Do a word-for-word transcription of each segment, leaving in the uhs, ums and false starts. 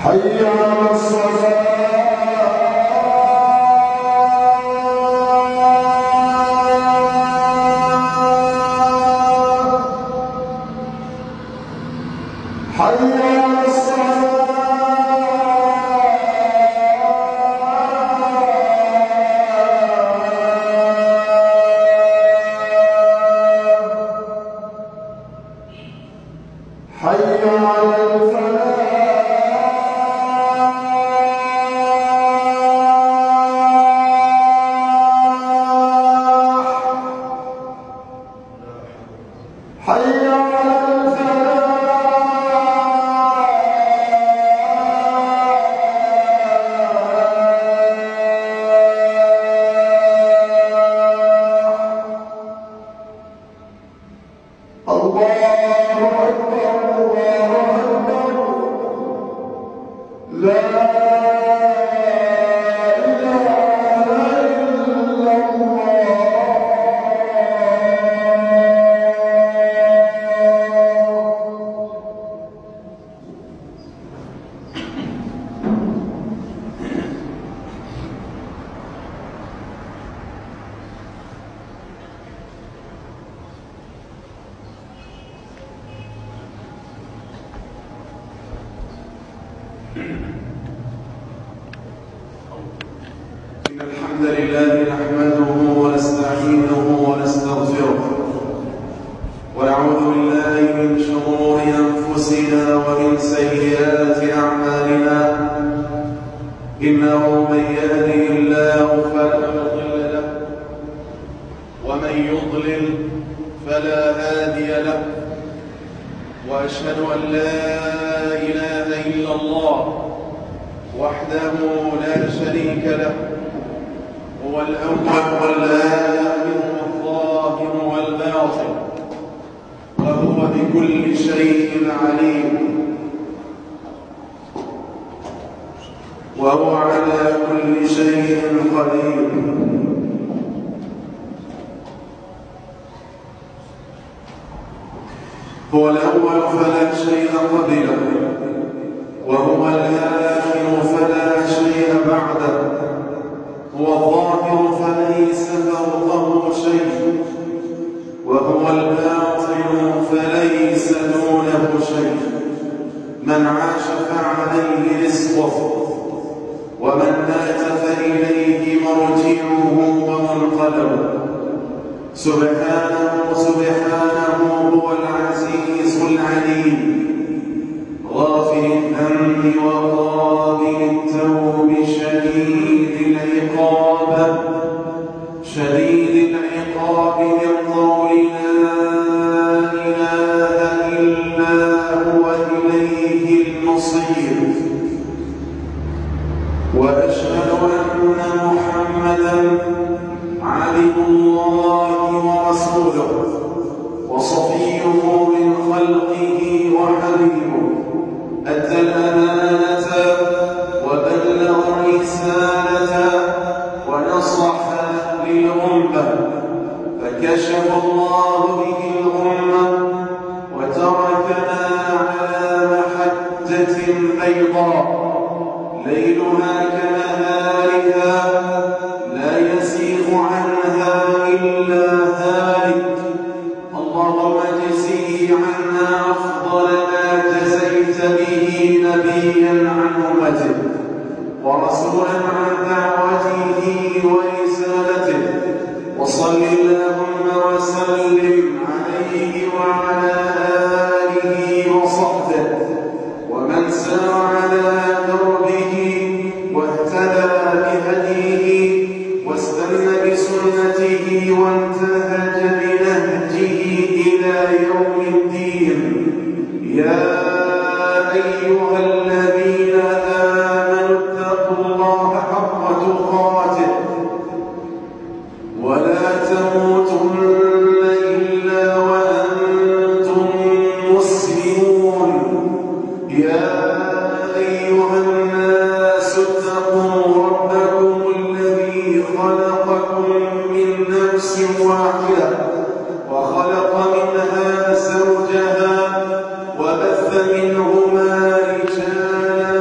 حي على الصلاة حي على الصلاة حي على الفلاح حي على الله أكبر الله أكبر لا إله إلا الله إن الحمد لله نحمده ونستعينه ونستغفره ونعوذ بالله من شرور أنفسنا ومن سيئات أعمالنا إنه من يهده الله فلا مضل له ومن يضلل فلا هادي له وأشهد أن لا إله إلا الله وحده لا شريك له هو الأول والآخر والظاهر والباطن وهو بكل شيء عليم وهو على كل شيء قدير هو الأول فلا شيء قبله وهو الآخر فلا شيء بعده هو الظاهر فليس فوقه شيء وهو الباطن فليس دونه شيء من عاش فعليه رزقه ومن مات فإليه مرجعه ومنقلبه سبحانه سبحانه هو العزيز العليم غافر الذنب وقابل التوب شديد العقاب شديد العقاب بالقول لا إله إلا هو إليه المصير وأشهد أن محمدا عبد الله ورسوله وصفيه من خلقه وحبيبه أدى الأمانة وبلغ الرسالة ونصح للأمة فكشف الله به الأمة وتركنا على محجة بيضاء ليلها كنهارها لا يزيغ عنها إلا هالك اللهم اجزه عنا أفضل ما جزيت به نبيا عن أمته ورسولا عن دعوته ورسالته وصل اللهم وسلم عليه وعلى آله وصحبه ومن سار على دربه واهتدى بهديه واستنى بسنته وانتهج بنهجه إلى يوم الدين يا أيها الذين آمنوا اتقوا الله حق تقاته ولا تموتن إلا وأنتم مسلمون يا أيها الناس اتقوا ربكم الذي خلقكم من نفس واحدة وخلق منها زوجها وبث منهما رجالا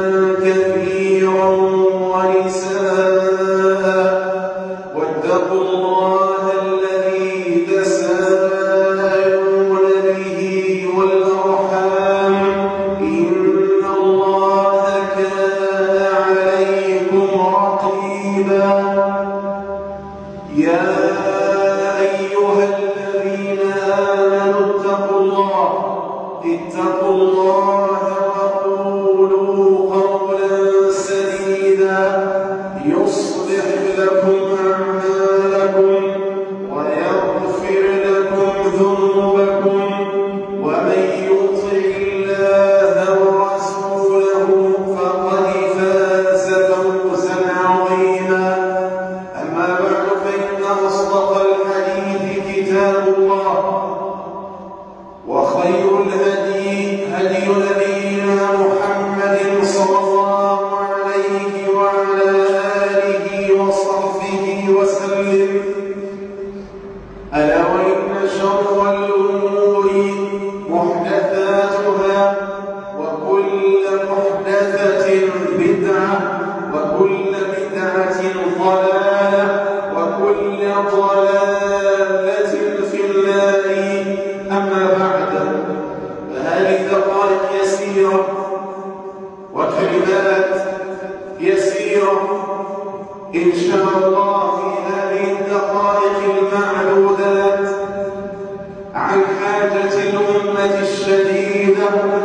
اليسيرة إن شاء الله في هذه الدقائق المعدودات عن حاجة الأمة الشديدة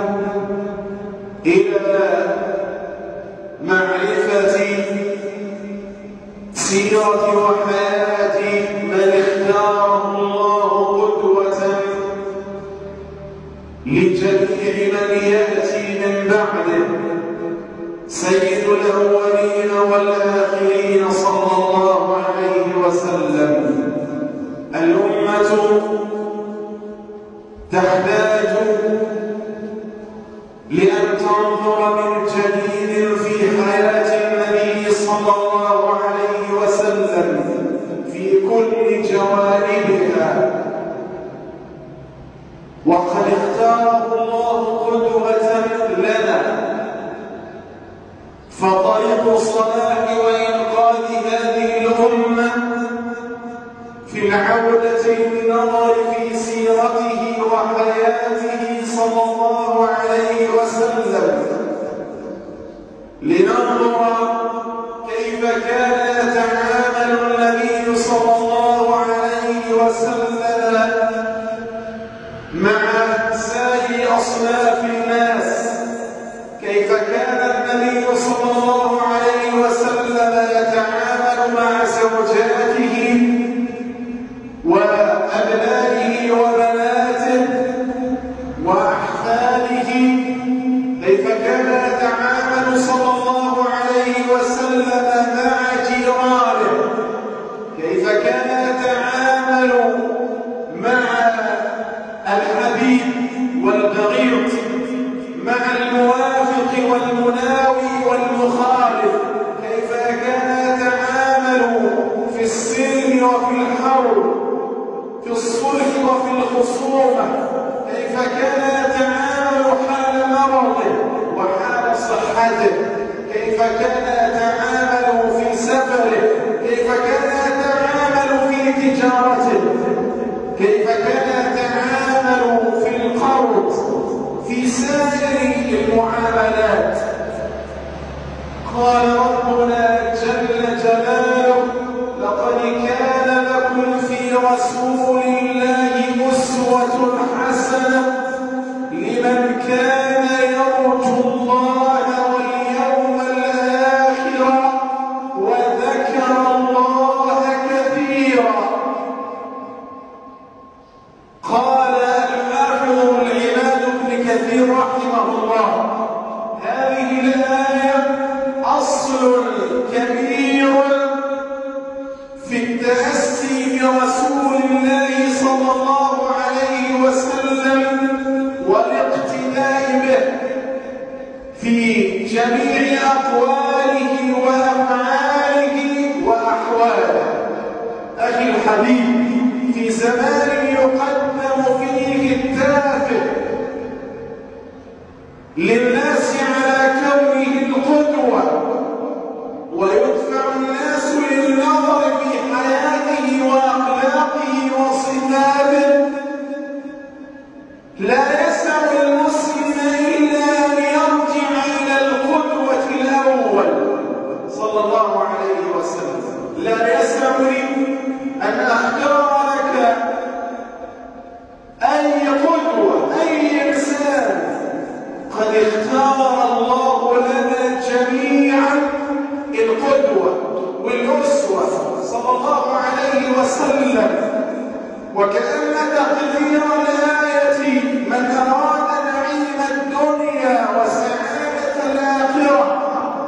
إلى معرفة سيرة وحياة من اختاره الله قدوة لجميع من يأتي من بعده سيد الأولين والآخرين صلى الله عليه وسلم. الأمة تحتاج لأن تنظر من جديد في حياة النبي صلى الله عليه وسلم في كل جوانبها، وقد اختاره الله قدوة لنا، فطريق صلاح وإنقاذ هذه الأمة في العودة للنظر في سيرته وحياته صلى الله عليه وسلم، لننظر كيف كان يتعامل النبي صلى الله عليه وسلم مع سائر أصناف الناس، كيف كان النبي صلى الله عليه وسلم يتعامل مع زوجاته وأبنائه وبناته وأحفاده، كيف كان يتعامل صلى الله عليه وسلم مع جيرانه، كيف كان يتعامل مع الحبيب والبغيض، مع الموافق والمناوي والمخالف، كيف كان يتعامل في السلم وفي الحرب، في الصلح وفي الخصومة، كيف كان يتعامل حال مرضه وحال صحته، كيف كان يتعامل في سفره، كيف كان يتعامل في تجارته، كيف كان يتعامل في القرض، في سائر المعاملات. قال ربنا جل جلاله: لقد كان لكم في رسول الله أسوة حسنة لمن كان يرجو الله واليوم الآخر وذكر الله كثيرا. قال الحافظ العماد بن كثير رحمه الله: هذه الآية أصل كبير في التأسي برسول الله صلى الله عليه وسلم والاقتداء به في جميع أقواله وأفعاله وأحواله. أخي الحبيب، في زمان يقدم فيه التافه للناس على كونه القدوة، ويدفع الناس للنظر في حياته وأخلاقه وصفاته، لا يسع المسلم إلا أن يرجع إلى القدوة الأول صلى الله عليه وسلم. لا يسع لي أن أختار لك أي قدوة، أي إنسان. قد اختار الله لنا جميعا القدوة والأسوة صلى الله عليه وسلم. وكأن تقدير الآية: من أراد نعيم الدنيا وسعادة الآخرة،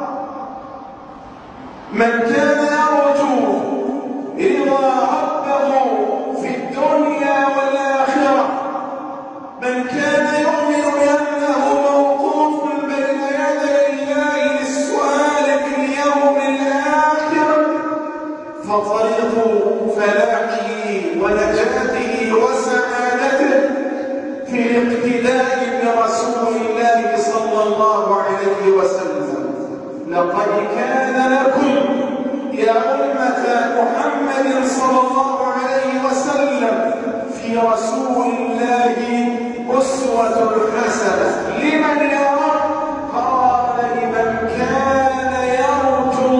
من كان يرجو رضا ربه في الدنيا والآخرة، من كان يؤمن بأنه موقوف بين يدي الله للسؤال في اليوم الآخر، فطريق فلاحه ونجاته وسعادته في الاقتداء برسول الله صلى الله عليه وسلم. لقد كان لكم يا أمة محمد صلى الله عليه وسلم في رسول الله أسوة حسنة. لمن يرى؟ قال: لمن كان يرجو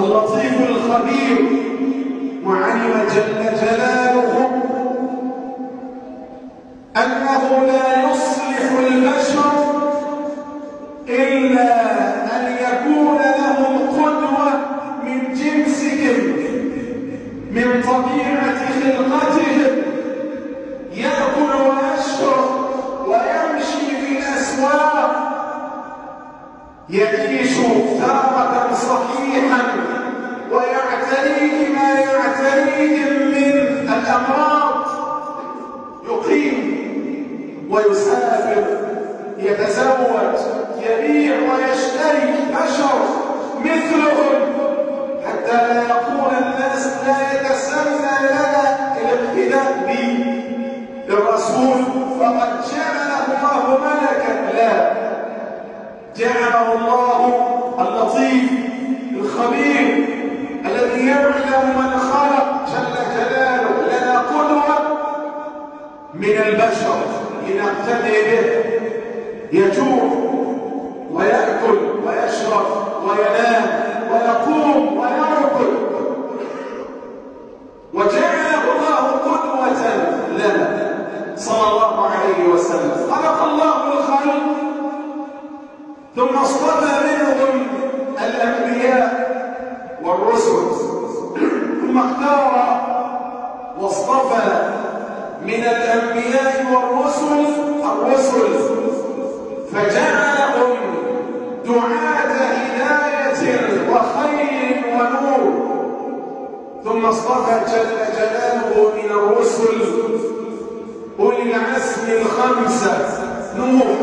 اللطيف الخبير، وعلم جل جلاله أنه لا يصلح البشر إلا أن يكون لهم قدوة من جنسهم، من طبيعة خلقتهم، يأكل ويشرب ويمشي في الأسواق، يعيش تارة صحيحا ويعتريه ما يعتريهم من الأمراض، يقيم ويسافر، يتزوج، يبيع ويشتري، بشر مثلهم، حتى لا يقول الناس لا يتسنى لنا الاقتداء بالرسول فقد جعله الله ملكا. لا، جعله الله اللطيف الخبير الذي يعلم من خلق جل جلاله لنا قدوة من البشر لنقتدي به. يجوع ويأكل ويشرب وينام ويقوم ويركض، وجعله الله قدوة لنا صلى الله عليه وسلم. خلق الله الخلق ثم اصطفى منهم الأنبياء والرسل، ثم اختار واصطفى من الأنبياء والرسل الرسل، فجعلهم دعاة هداية وخير ونور. ثم اصطفى جل جلاله من الرسل أولي العزم الخمسة: نوح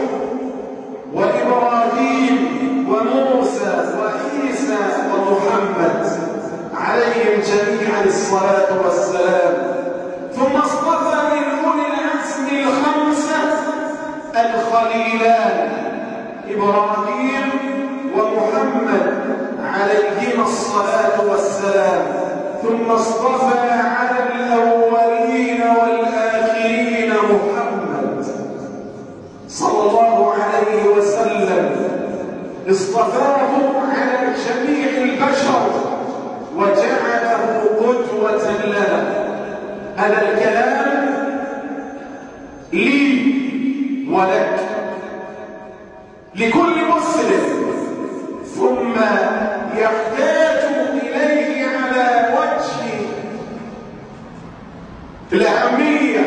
وإبراهيم وموسى وعيسى ومحمد عليهم جميعا الصلاة والسلام. ثم اصطفى من أولي العزم الخمسة الخليلان إبراهيم ومحمد عليهما الصلاة والسلام. ثم اصطفى على الأولين والآخرين محمد صلى الله عليه وسلم، اصطفاه على جميع البشر وجعله قدوة لنا. هذا الكلام لي ولك، لكل مسلم، ثم يحتاج إليه على وجه الأهمية،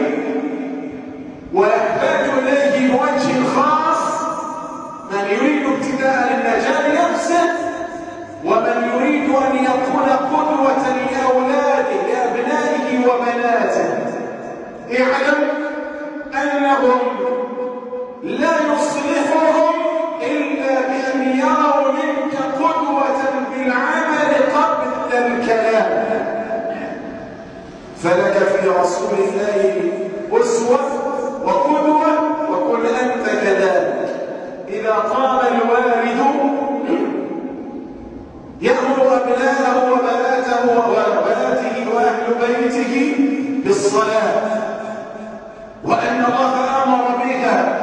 ويحتاج إليه بوجه خاص من يريد ابتداء النجاة لنفسه، ومن يريد أن يكون قدوة لأولاده لأبنائه وبناته. اعلم أنهم لا يصلحهم إلا بأن يروا منك قدوة بالعمل قبل الكلام. فلك في رسول الله أسوة وقدوة، وكن أنت كذلك. إذا قام الوالد يأمر أبناءه وبناته وبناته وأهل بيته بالصلاة، وأن الله أمر بها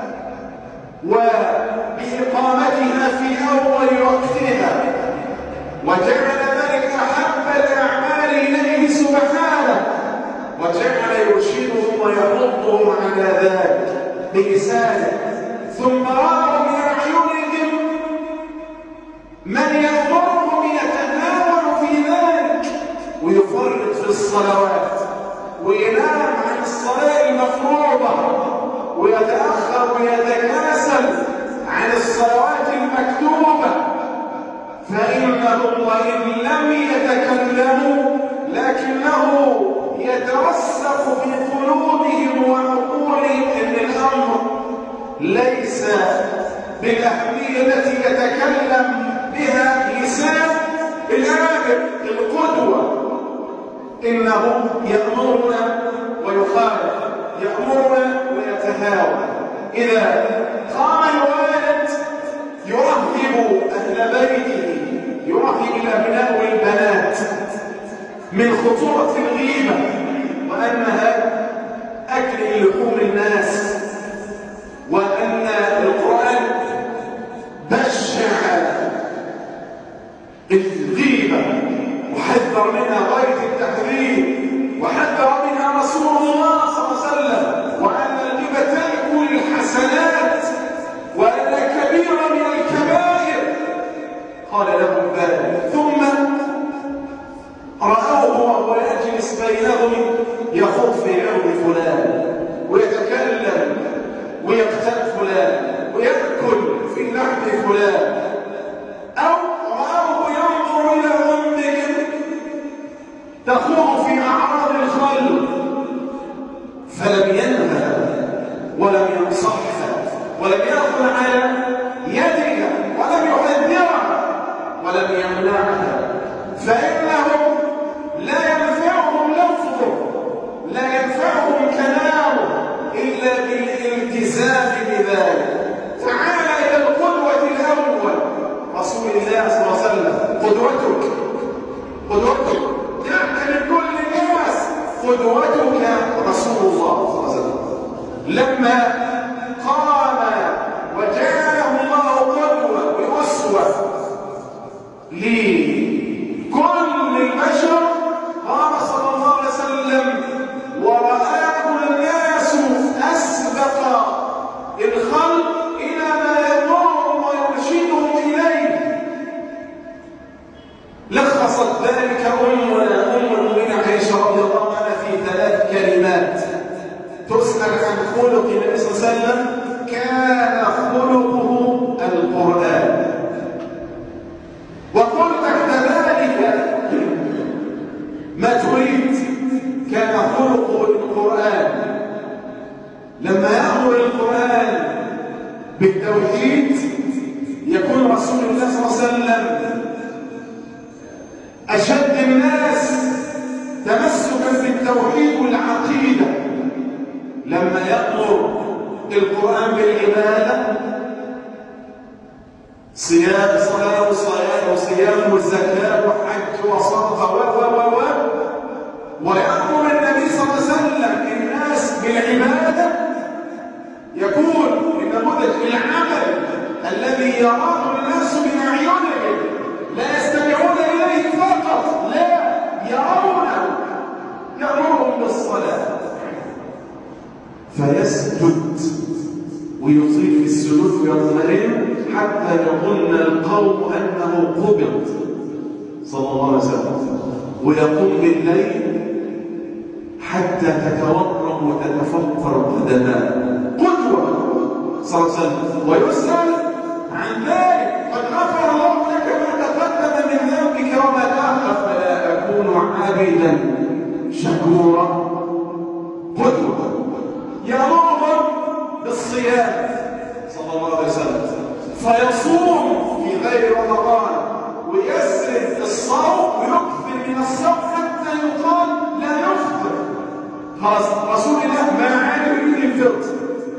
وبإقامتها في أول وقتها، وجعل ذلك أحب الأعمال إليه سبحانه، وجعل يرشدهم ويحضهم على ذلك بلسانه. ثم رأوا من أعينهم من يأمرهم يتناول في ذلك ويفرط في الصلوات وينام عن الصلاة المفروضة ويتأخر ويتكاسل عن الصلوات المكتوبة، فإنهم وإن لم يتكلموا لكنه يترسخ في قلوبهم وعقولهم أن الأمر ليس بالأهمية التي يتكلم بها لسان الآمر القدوة. إنه يأمرنا ويخالف، يأمرنا ويتهاوى. إذا قام الوالد يرهب أهل بيته، يرهب الأبناء والبنات من خطورة الغيبة، وأنها أكل لحوم الناس، وأن القرآن بشع الغيبة حذر منها غاية التحذير، وحذر منها رسول الله صلى الله عليه وسلم، وأن الغيبة تأكل الحسنات وأن كبيرة من الكبائر. قال لهم ذلك، ثم رأوه وهو يجلس بينهم يخوض في عرض فلان ويتكلم ويقتل فلان ويأكل في لحم فلان، أو رأوه ينظر إلى أمهم تخوض في أعراض الخلق، فلم ينهى ولم ينصحها ولم يأخذ على يدها ولم يحذرها ولم يمنعها، فإنهم لا ينفعهم لفظه، لا ينفعهم كلامه إلا بالالتزام بذلك. تعال إلى القدوة الأول رسول الله صلى الله عليه وسلم، قدوتك قدوتك جاءت لكل الناس، قدوتك رسول الله صلى الله عليه وسلم. لما قام وجعله الله قدوة وأسوة لكل البشر، قام صلى الله عليه وسلم ورآه الناس أسبق الخلق إلى ما يضرهم ويرشدهم إليه. لخصت ذلك أمنا أم المؤمنين عائشة رضي الله عنها في ثلاث كلمات. تسأل عن خلق النبي صلى الله عليه وسلم، كان خلقه القرآن. وقل تحت ذلك ما تريد، كان خلقه القرآن. لما يأمر القرآن بالتوحيد يكون رسول الله صلى الله عليه وسلم أشد الناس تمسكا بالتوحيد والعقيدة. لما يأمر القرآن بالعبادة، صيام صلاة وصيام وصيام والزكاة وحج وصدقة و و و ويأمر النبي صلى الله عليه وسلم الناس بالعبادة، يكون بنموذج العمل الذي يراه الناس بأعينهم، لا يستمعون إليه فقط، لا يرونه. يأمرهم بالصلاة فيسجد ويطيل في السجود ويطمئن حتى يظن القوم أنه قبض صلى الله عليه وسلم، ويقوم بالليل حتى تتورم وتتفطر قدماه. قدوة صلى الله عليه وسلم. ويسأل عن ذلك، قد غفر الله لك ما تقدم من ذنبك وما تأخر، فلا أكون عابدا شكورا. قدوة. يأمرهم بالصيام صلى الله عليه وسلم فيصوم في غير رمضان ويسرد الصوم ويكثر من الصوم حتى يقال لا يفطر. خلاص رسول الله ما عاد يريد الفطر،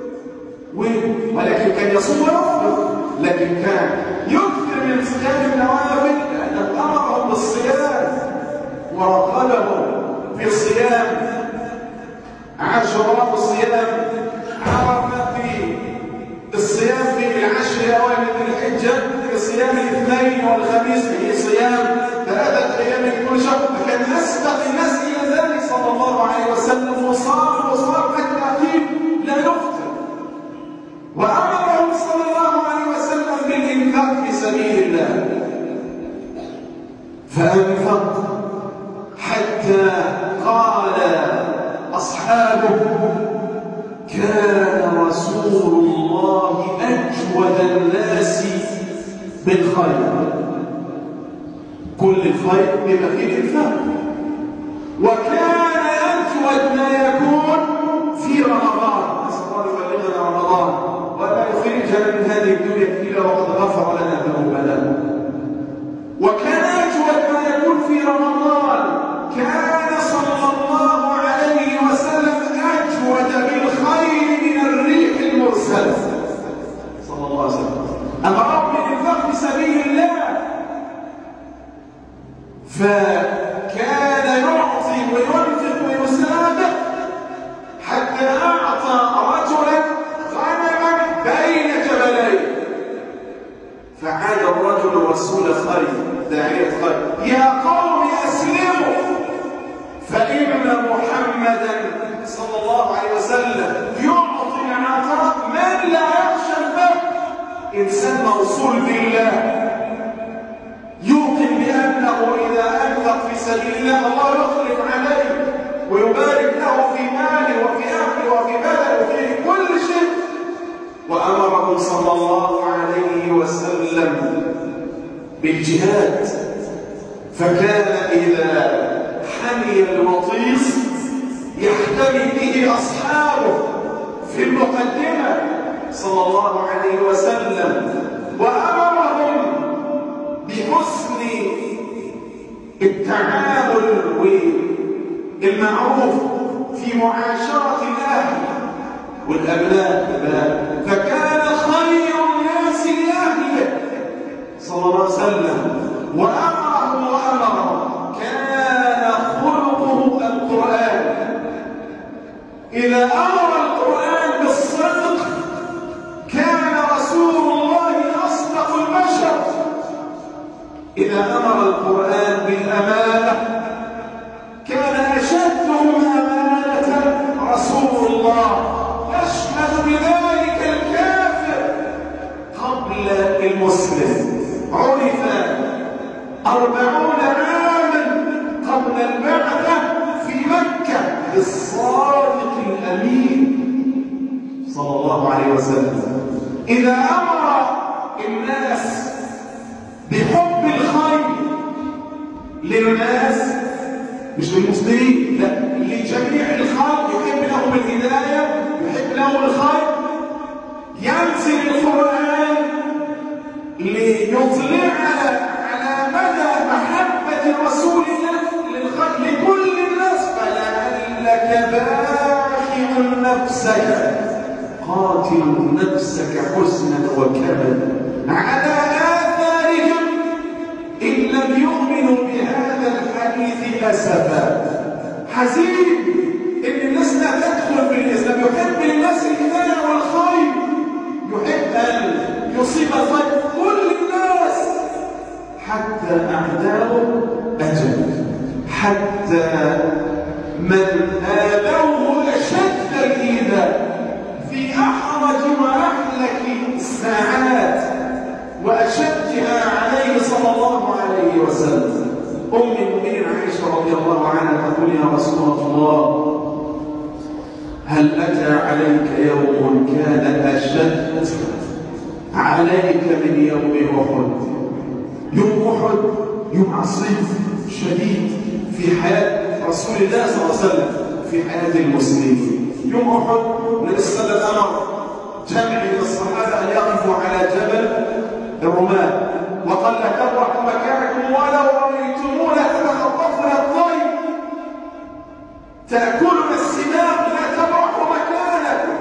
ولكن كان يصوم ويفطر، لكن كان يكثر من صيام النوافل لأنه أمرهم بالصيام ورغبهم في الصيام. عاشوراء الصيام، عرفنا في الصيام في العشر الأوائل من الحجة، في صيام الاثنين والخميس في صيام ثلاثة أيام من كل شهر، فكان أسبق الناس إلى ذلك صلى الله عليه وسلم، وصار وصار حتى أكيد لا يفطر. وأمرهم صلى الله عليه وسلم بالإنفاق في سبيل الله، فأنفق حتى قال أصحابه كان رسول الله أجود الناس بالخير. كل الخير بما فيه الإنفاق، وكان أجود ما يكون في رمضان. نسأل الله يبلغنا رمضان ولا يخرجنا من هذه الدنيا إلا وقد غفر لنا ذنوبنا. وكان أجود ما يكون في رمضان، كان صلى الله عليه وسلم أجود بالخير من الريح المرسلة صلى الله عليه وسلم. أمرهم بالإنفاق في سبيل الله، فكان يعطي وينفق ويسابق حتى أعطى رجلا غنما بين جبلين، فعاد الرجل رسول خير داعية خير: يا قوم أسلموا فإن محمدا صلى الله عليه وسلم يعطي العطاء من لا يخشى الفقر. إنسان موصول بالله يوقن بأنه إذا أنفق في سبيل الله الله يخلف عليه ويبارك له في ماله وفي أهله وفي بلده وفي كل شيء. وأمره صلى الله عليه وسلم بالجهاد، فكان إذا حمي الوطيس يحتمي به أصحابه في المقدمة صلى الله عليه وسلم، وأمرهم بحسن التعامل والمعروف في معاشرة الأهل والأبناء، فكان خير الناس لأهله صلى الله عليه وسلم. وأمرهم وأمرهم كان خلقه القرآن. إذا أمر القرآن بالصدق كان رسول الله أصدق البشر. إذا أمر القرآن بالأمانة كان أشدهم أمانة رسول الله. يشهد بذلك الكافر قبل المسلم. عرف أربعون عاما قبل البعثة في مكة بالصادق الأمين صلى الله عليه وسلم. إذا أمر الناس بحب الخير للناس مش للمسلمين، لا، لجميع الخلق، يحب لهم الهداية، يحب لهم الخير، ينزل القرآن ليطلع على على مدى محبة رسول الله للخلق لكل الناس. فلعلك باخع نفسك قاتل نفسك حزنا وكبدا على آثارهم إن لم يؤمنوا بهذا الحديث أسفا. حزين إن الناس لا تدخل في الإسلام. يحب للناس الهداية والخير، يحب أن يصيب الخير كل الناس حتى أعداؤه أجل، حتى من آذوه أشد الإيذاء في أحرج وأهلك الساعات وأشدها عليه صلى الله عليه وسلم. أم المؤمنين عائشة رضي الله عنها تقول يا رسول الله هل أتى عليك يوم كان أشد عليك من يوم أحد؟ يوم أحد يوم عصيب شديد في حياة رسول الله صلى الله عليه وسلم، في حياة المسلمين. يوم أحد النبي صلى الله عليه وسلم أمر جمع من الصحابة أن يقفوا على جبل الرماة وقال لا تبرحوا مكانكم ولو رأيتمونا تتخطفنا الطير تأكلنا السماء لا تبرحوا مكانكم.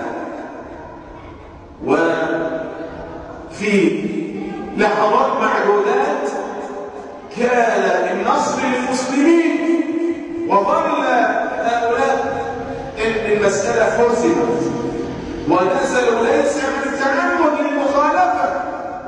وفي لحظات معدودات كان النصر للمسلمين وظل هؤلاء ان المسألة حسمت ونزلوا ليس من التعمد للمخالفة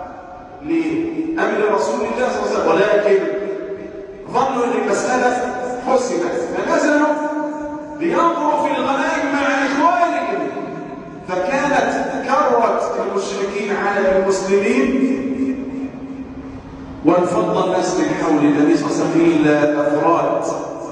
لأمر رسول الله صلى الله عليه وسلم، ولكن ظنوا ان المسألة حسمت فنزلوا لينظروا في الغنائم مع إخوانهم. فكانت كرة المشركين على المسلمين وانفض الناس من حول النبي صلى الله عليه وسلم إلا أفراد،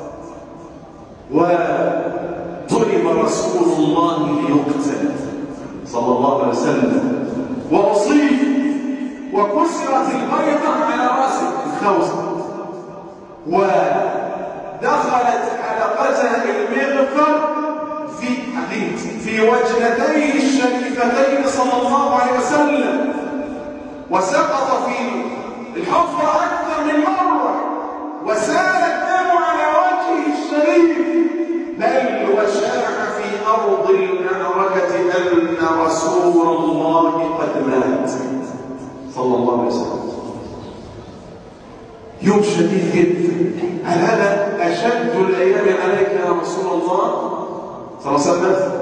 وضرب رسول الله ليقتل صلى الله عليه وسلم وأصيب وكسرت البيضة على رأسه الخوذة ودخلت حلقتها المغفر في حديد في وجنتيه الشريفتين صلى الله عليه وسلم وسقط في الحفرة أكثر من مرة وسال الدم على وجهه الشريف، بل وشاع في أرض المعركة أن رسول الله قد مات صلى الله عليه وسلم. يوم شديد جدا. هل هذا أشد الأيام عليك يا رسول الله صلى الله عليه وسلم؟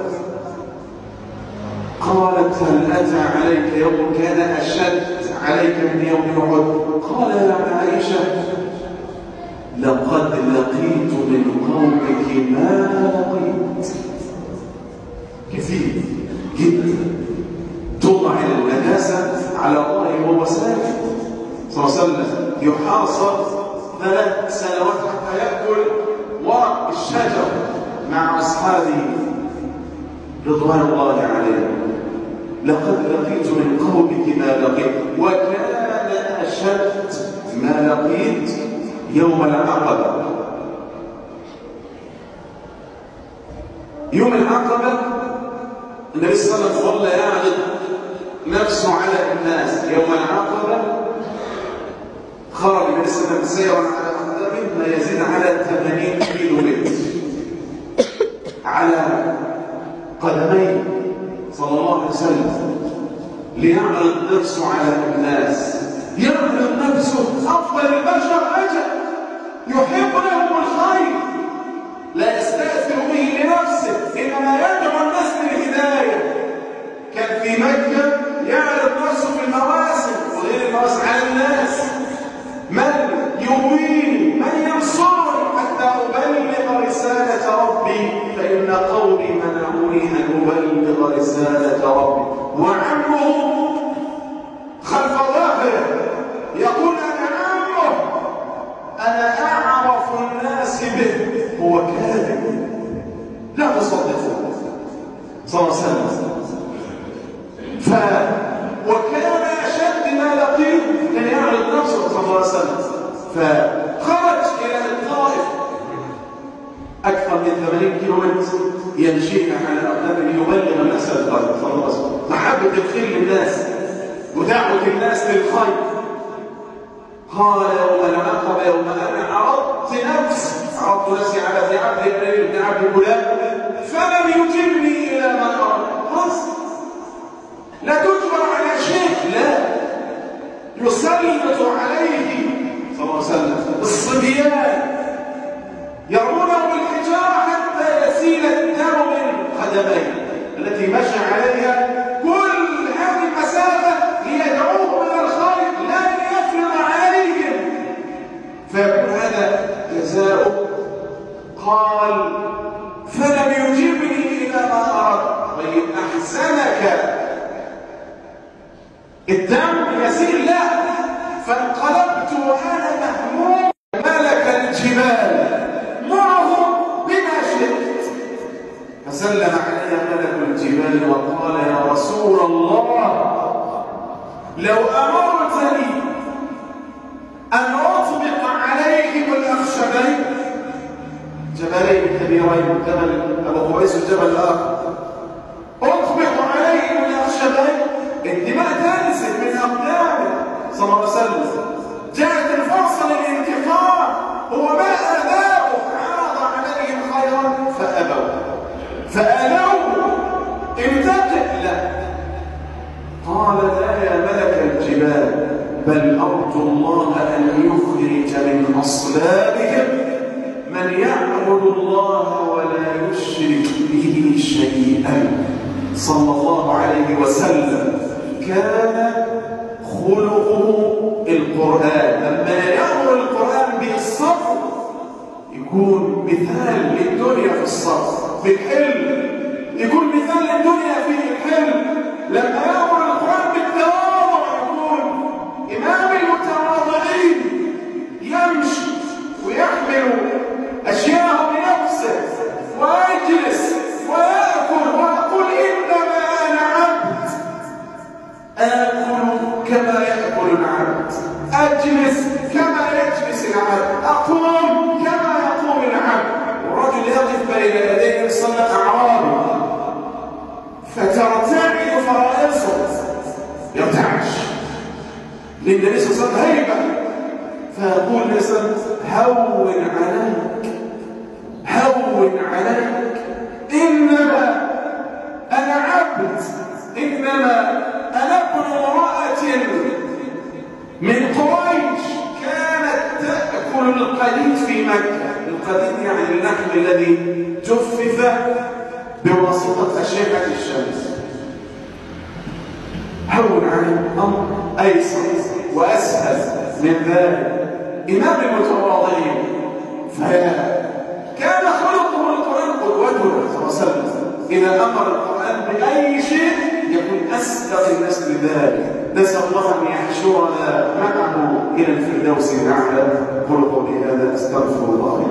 قالت هل أتى عليك يوم كان أشد عليك من يوم أحد؟ قال يا عائشة لقد لقيت من قومك ما لقيت. كثير جدا توضع النجاسة على ظهره وهو ساجد صلى الله عليه وسلم، يحاصر ثلاث سنوات حتى يأكل ورق الشجر مع أصحابه رضوان الله عليهم. لقد لقيت من قومك ما لقيت، وكان أشد ما لقيت يوم العقبة. يوم العقبة النبي صلى الله عليه وسلم ظل يعرض نفسه على الناس. يوم العقبة خرج النبي صلى الله عليه وسلم سيرا على أقدامه ما يزيد على ثمانين كيلو متر على قدميه صلى الله عليه وسلم ليعرض نفسه على الناس. يعرض نفسه أفضل البشر أجل، يحب لهم الخير، لا يستأثر به لنفسه، إنما يدعو الناس للهداية. كان في مكة يعرض نفسه في المواسم وغير المواسم على الناس، من يويني من ينصرني حتى أبلغ رسالة ربي، فإن قومي منعوني أن أبلغ رسالة ربي. وعمه خلف ظهره يقول أنا عمه، أنا أعرف الناس به، هو كاذب لا تصدقوه صلى الله عليه وسلم. ف وكان أشد ما لقيه كان يعرض نفسه صلى الله عليه وسلم. فخرج إلى الطائف أكثر من ثمانين كيلو متر يمشيها على أقدامه ليبلغ الناس الخير صلى الله عليه وسلم، محبة الخير للناس ودعوة الناس للخير. قال يوم العقبة يوم أنا عرضت نفسي عرضت نفسي على ابن عبد ابن عبد غلام فلم يجبني إلى ما أردت. لا تجبر على شيء، لا يسلط عليه صلى الله عليه وسلم الصبيان يرمونه بالحجارة حتى يسيل الدم من قدميه التي مشى عليها كل هذه المسافة ليدعوه إلى الخير لا ليفرض عليهم، فيكون هذا جزاؤه. قال فلم يجبني إلى ما أردت. طيب أحزنك الدم يسيل؟ لا. فانقلبت وأنا مهموم ملك الجبال معهم بما شئت. فسلم علي ملك الجبال وقال يا رسول الله لو أمرتني أن أطبق عليهم الأخشبين، جبلين كبيرين، جبل أبو قبيس والجبل الآخر، أطبق عليهم الأخشبين الدماء تنزل من أقدامه صلى الله عليه وسلم. جاءت الفرصة للانتقام، هو ما أذاه عرض عليهم خيرا فأبوا فألوا انتقل له. قال لا يا ملك الجبال بل أرجو الله أن يخرج من أصلابهم من يعبد الله ولا يشرك به شيئا. صلى الله عليه وسلم كان خلقه القرآن، لما يأمر القرآن بالصبر يكون مثال للدنيا في الصبر بالحلم، يكون مثال للدنيا في الحلم. لما يأمر القرآن بالتواضع يكون إمام المتواضعين، يمشي ويحمل أشياء بنفسه ويجلس ويأكل ويقول إنما أنا عبد آكل كما يأكل العبد، أجلس كما يجلس العبد، أقوم كما يقوم العبد. والرجل يقف بين يديه صلى أعرابي فترتعد فرائصه يرتعش للنبي صلى الله عليه وسلم هيبة، فيقول النبي صلى الله عليه وسلم هون عليك هون عليك إنما أنا عبد، إنما أنا ابن امرأة من قريش كانت تأكل القديد في مكة. القديد يعني اللحم الذي جفف بواسطة أشعة الشمس. هون عليه أمر أيسر وأسهل من ذلك، إمام المتواضعين. فكان خلقه إذا أمر القرآن بأي شيء يكون أصدق الناس بذلك. نسأل الله أن يحشرنا معه إلى الفردوس الأعلى. قل قولي هذا أستغفر الله.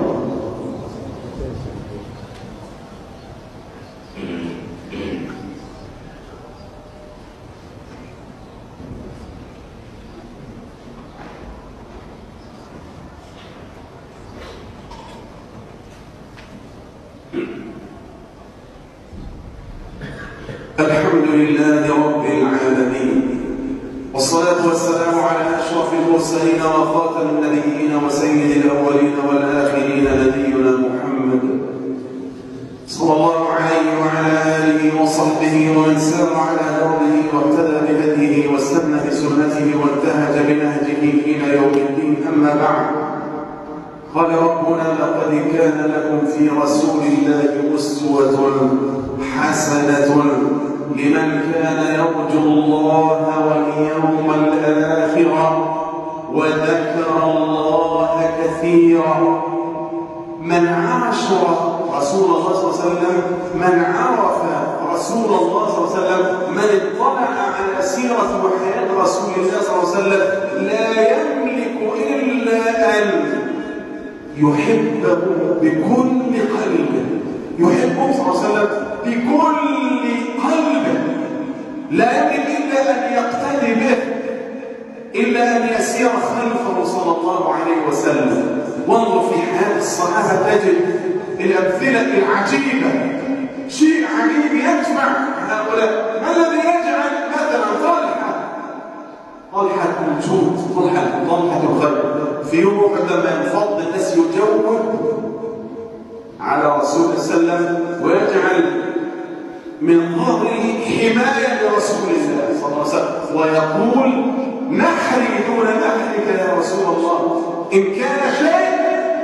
الحمد لله رب العالمين، والصلاة والسلام على أشرف المرسلين وخاتم النبيين وسيد الأولين والآخرين نبينا محمد صلى الله عليه وعلى آله وصحبه ومن سار على دربه واهتدى بهديه واستنى بسنته وانتهج بنهجه إلى يوم الدين. أما بعد، قال ربنا: لقد كان لكم في رسول الله أسوة حسنة لمن كان يرجو الله واليوم الآخر وذكر الله كثيرا. من عاشر رسول الله صلى الله عليه وسلم، من عرف رسول الله صلى الله عليه وسلم، من اطلع على سيرة وحياة رسول الله صلى الله عليه وسلم، لا يملك إلا أن يحبه بكل قلبه، يحبه صلى الله عليه وسلم بكل قلبه، لا يملك إلا أن يقتدي به، إلا أن يسير خلفه صلى الله عليه وسلم. وانظر في حياة الصحابة تجد الأمثلة العجيبة، شيء عجيب يجمع هؤلاء. ما الذي يجعل مثلا طلحة طلحة الجود، طلحة طلحة الخير في يوم أحد لما ينفض الناس يجود على رسول الله صلى الله عليه وسلم ويجعل من ظهره حماية لرسول الله صلى الله عليه وسلم ويقول: نحري دون نحرك يا رسول الله، إن كان شيء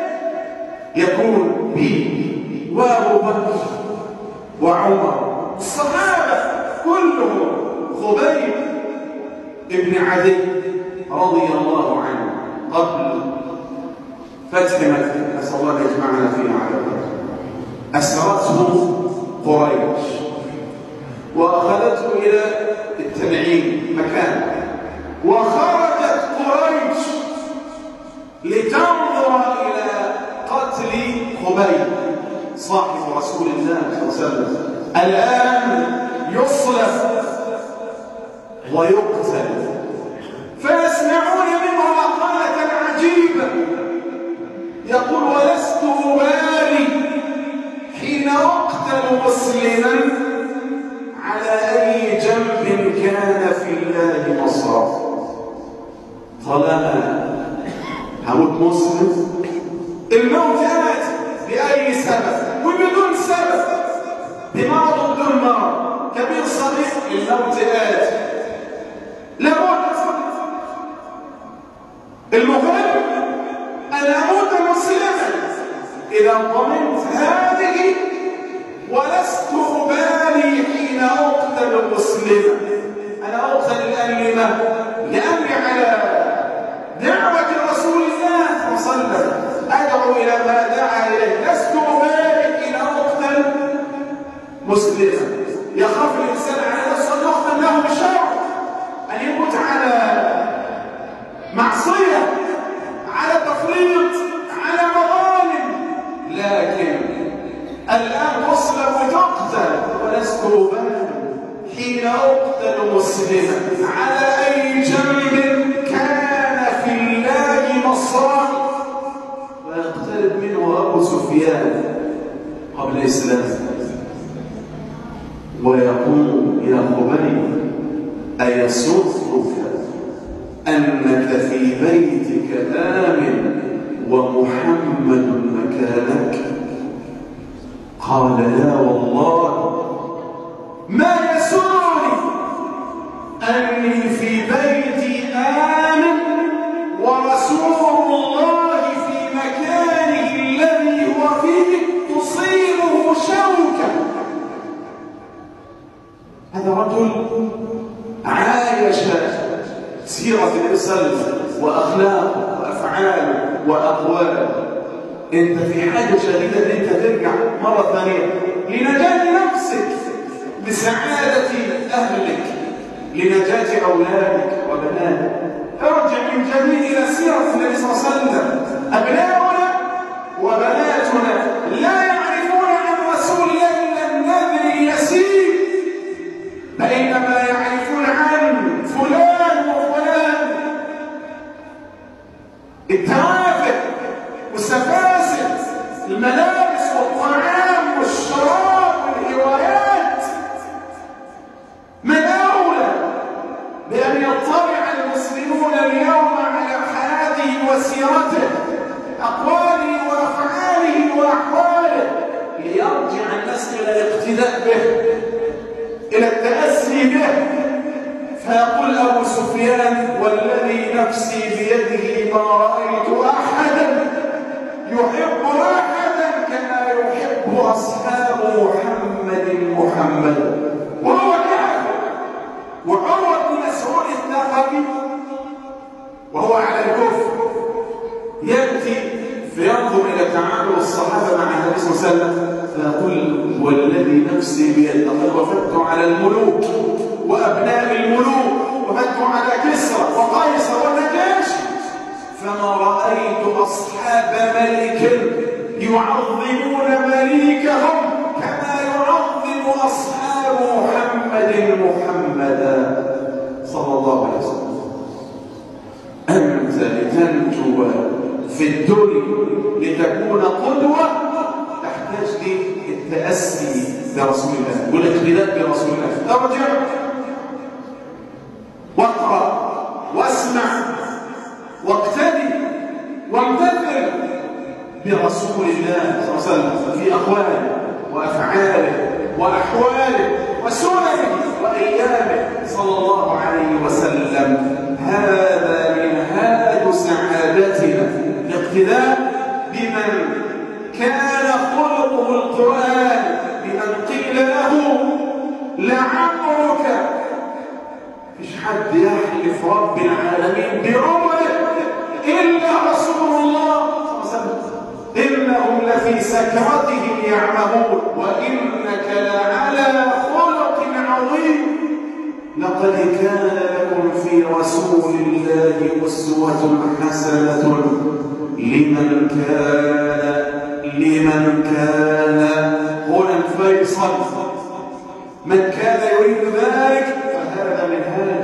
يكون بي وأبو بكر وعمر. الصحابة كلهم، خبيب ابن عدي رضي الله عنه قبل فتح مكة، نسأل الله أن يجمعنا فيها على خير، أسرته قريش وأخذته إلى التنعيم مكان، وخرجت قريش لتنظر إلى قتل خبيب صاحب رسول الله صلى الله عليه وسلم. الآن يصلب ويقتل، فيسمعون منه مقالة عجيبة يقول: ولست أبالي حين أقتل مسلما على أي جنب كان في الله مصرف. طالما هموت مسلم، الموت آتي بأي سبب وبدون سبب، بمرض بدون مرض، كبير صغير، الموت آتي لابد. المهم أن أموت مسلما إذا ضمنت هذه، ولست أبالي حين أقتل مسلما. أنا أقتل الآن لما؟ لأني على دعوة رسول الله صلى الله عليه وسلم أدعو إلى ما دعا إليه، لست أبالي حين أقتل مسلما. يخاف الإنسان على نفسه أن يقتل له بشر، أن يموت على معصية، على تفريط، على مظالم، لكن الآن تصلب وتقتل ولست أبالي حين أقتل مسلما على أي جنب كان في الله مصرعي. ويقترب منه أبو سفيان قبل إسلامه ويقول: يا خبيب، أيسرك أنك في بيتك آمن ومحمد مكانك؟ قال: لا والله ما يسرني أني في بيتي آمن ورسول الله في مكانه الذي هو فيه تصيبه شوكة. هذا رجل عايش سيرة الإنسان وأخلاقه وأفعاله وأقواله، انت في حاجة شديدة ان انت ترجع مرة ثانية لنجاة نفسك، لسعادة اهلك، لنجاة اولادك وبناتك. ارجع من جديد الى سيرة النبي صلى الله عليه وسلم. ابناؤنا وبناتنا لا يعرفون عن رسول الله الا النذر اليسير، بينما يعرفون عن فلان وفلان التوافه والسفاسف، الملابس والطعام والشراب والهوايات. من أولى بأن يطلع المسلمون اليوم على حياته وسيرته، أقواله وأفعاله وأحواله، ليرجع الناس إلى الاقتداء به، إلى التأسي به. فيقول أبو سفيان والذي نفسي بيده ما رأيت أحدا يحب أحدا كما يحب أصحاب محمد محمد. وهو كافر. وعروة بن مسعود الثقفي وهو على الكفر يأتي فينظر إلى تعامل الصحابة مع النبي صلى الله عليه وسلم فيقول والذي نفسي بيده لقد وفدت على الملوك وأبناء الملوك، وفدت على كسرى وقيصر والنجاشي، فما رأيت أصحاب ملك يعظمون مليكهم كما يعظم أصحاب محمد محمدا صلى الله عليه وسلم. أنت لتنجو في الدنيا لتكون قدوة تحتاج للتأسي برسول الله والاقتداء برسول الله. ارجع واقرأ واسمع واقتدي وامتثل برسول الله صلى الله عليه وسلم في أقواله وأفعاله وأحواله وسننه وأيامه صلى الله عليه وسلم. هذا منهاج سعادتنا، الاقتداء بمن كان خلقه القرآن، بمن قيل له لعمرك. مش حد يحلف رب العالمين بعمره إلا رسول الله صلى الله عليه وسلم. إنهم لفي سكرتهم يعمهون وإنك لعلى خلق عظيم. لقد كان لكم في رسول الله أسوة حسنة لمن كان لمن كان هنا الفيصل، من كان يريد ذلك فهذا منهاج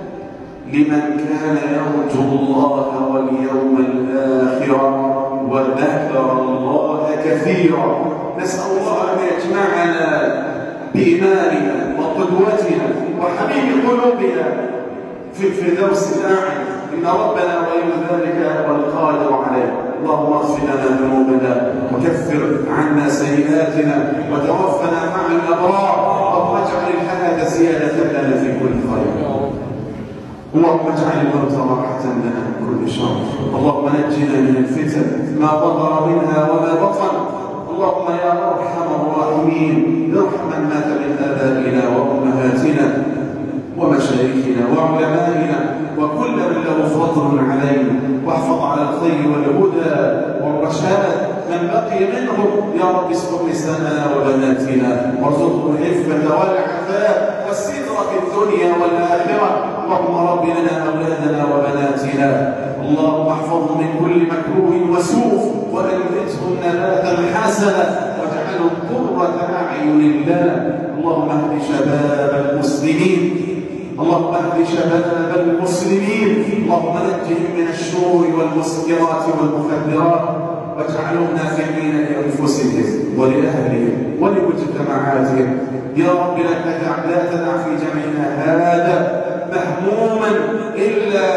لمن كان يرجو الله واليوم الآخر وذكر الله كثيرا. نسأل الله أن يجمعنا بإيماننا وقدوتنا وحبيب قلوبنا في الفردوس الأعلى، إن ربنا ولي ذلك والقادر عليه. اللهم اغفر لنا ذنوبنا وكفر عنا سيئاتنا وتوفنا مع الأبرار. اللهم اجعل الحياة زيادة لنا في كل خير. اللهم اجعل الموت راحة لنا من كل شر. اللهم نجنا من الفتن ما ظهر منها وما بطن. اللهم يا أرحم الراحمين ارحم من مات من آبائنا وأمهاتنا ومشايخنا وعلمائنا وكل من له فضل علينا، واحفظ على الخير والهدى والرشاد من بقي منهم. يا رب استر نساءنا وبناتنا وارزقهم العفة والعفاف والستر في الدنيا والآخرة. اللهم رب لنا أولادنا وبناتنا، اللهم احفظهم من كل مكروه وسوء وأنبتهم نباتا حسنا واجعلهم قرة أعين لنا. اللهم اهد شباب المسلمين، اللهم اهد شباب المسلمين، اللهم نجهم من الشرور والمسكرات والمخدرات واجعلهم نافعين لأنفسهم ولأهلهم ولمجتمعاتهم. يا رب لا تدع لا تدع في جمعنا هذا مهموما إلا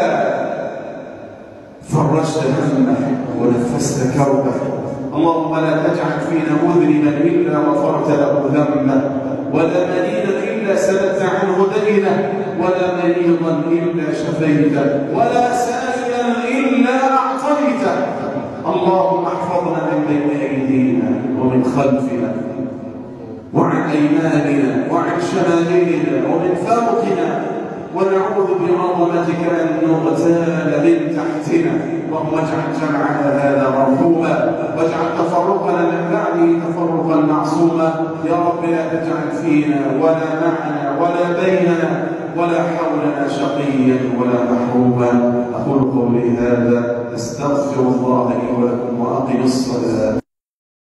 فرجت همه ونفست كربه. اللهم لا تجعل فينا مذنبا إلا غفرت له ذنبه، ولا مدينا إلا سددت عنه دينه، ولا مريضا إلا شفيته، ولا سائلا إلا أعطيته. اللهم احفظنا من بين أيدينا ومن خلفنا وعن أيماننا وعن شمالنا ومن فوقنا، ونعوذ بعظمتك أن نغتال من تحتنا. اللهم اجعل جمعنا هذا مرحوما واجعل تفرقنا من بعده تفرقا معصوما يا رب لا تجعل فينا ولا معنا ولا بيننا ولا حولنا شقيا ولا محروما. أقول قولي هذا، أستغفر الله لي ولكم وأقم الصلاة.